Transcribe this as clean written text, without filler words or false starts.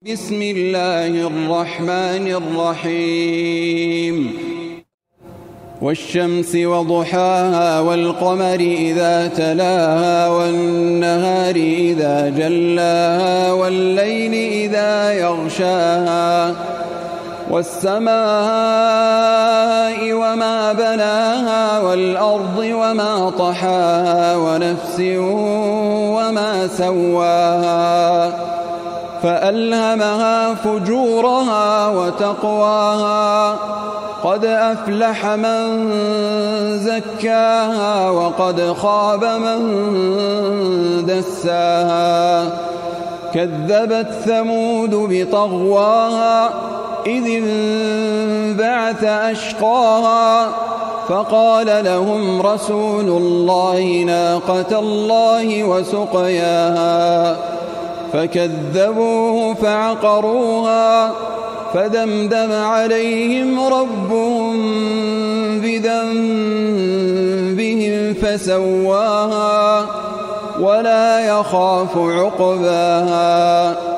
بسم الله الرحمن الرحيم والشمس وضحاها والقمر إذا تلاها والنهار إذا جلاها والليل إذا يغشاها والسماء وما بناها والأرض وما طحاها ونفس وما سواها فألهمها فجورها وتقواها قد أفلح من زكاها وقد خاب من دساها كذبت ثمود بطغواها إذ انبعث أشقاها فقال لهم رسول الله ناقة الله وسقياها فكذبوه فعقروها فدمدم عليهم ربهم بذنبهم فسواها ولا يخاف عقباها